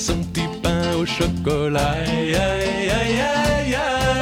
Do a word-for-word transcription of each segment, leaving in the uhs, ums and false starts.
son petit pain au chocolat. Aïe, aïe, aïe, aïe,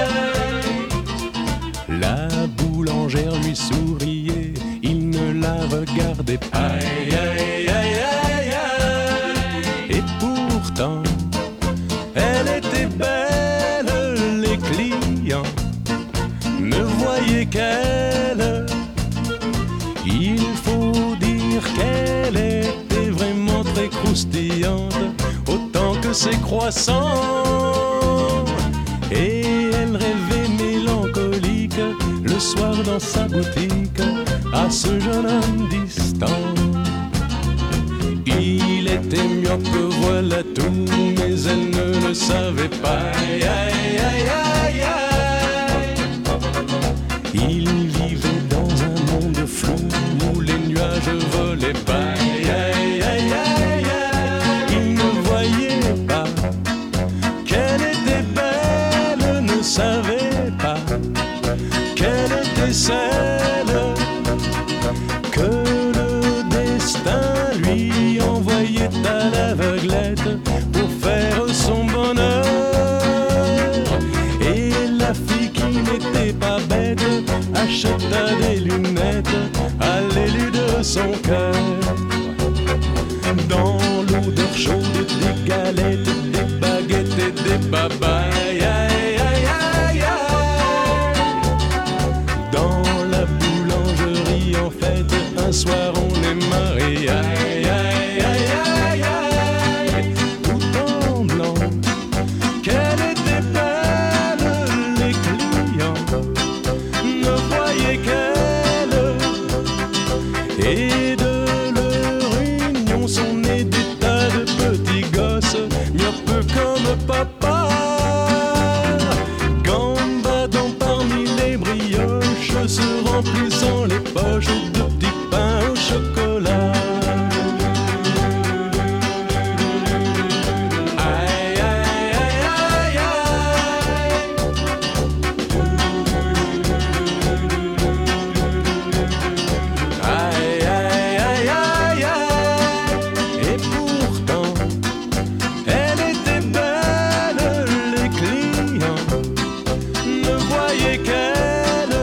aïe. La boulangère lui souriait, il ne la regardait pas. Aïe, aïe, aïe, aïe, aïe. Et pourtant, elle était belle, les clients ne voyaient qu'elle. Il faut dire qu'elle était vraiment très croustillante, autant que ses croissants. Et elle rêvait mélancolique le soir dans sa boutique à ce jeune homme distant. Il était myope, voilà tout, mais elle ne le savait pas. Aïe, aïe, aïe, aïe, aïe. Il vivait dans un monde flou où les nuages volaient pas. Aïe, aïe, aïe, aïe, aïe. Il ne voyait pas qu'elle était belle, ne savait pas qu'elle était celle que le destin lui envoyait à l'aveuglette pour faire son bonheur. Et la fille qui n'était pas bête acheta des lunettes à l'élu de son cœur. Dans l'odeur chaude des galettes, des baguettes et des babayes. Aïe, aïe, aïe, aïe. Dans la boulangerie en fête, un soir on est mariés. Aïe, aïe, aïe, aïe, aïe. Tout en blanc, qu'elle était belle, les clients ne voyaient qu'elle. Et de leur union sont nés des tas de petits gosses, myopes comme papa, gambadant parmi les brioches, se remplissant les poches de petits pains au chocolat. Aïe, aïe, aïe, aïe, aïe. Aïe, aïe, aïe, aïe, aïe. Et pourtant, elle était belle, les clients ne voyaient qu'elle.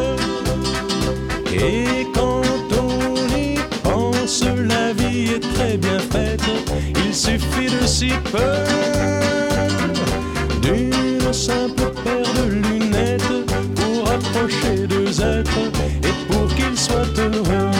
Et quand on y pense, la vie est très bien faite. Il suffit de si peu, d'une simple paire de lunettes pour approcher deux êtres et pour qu'ils soient heureux.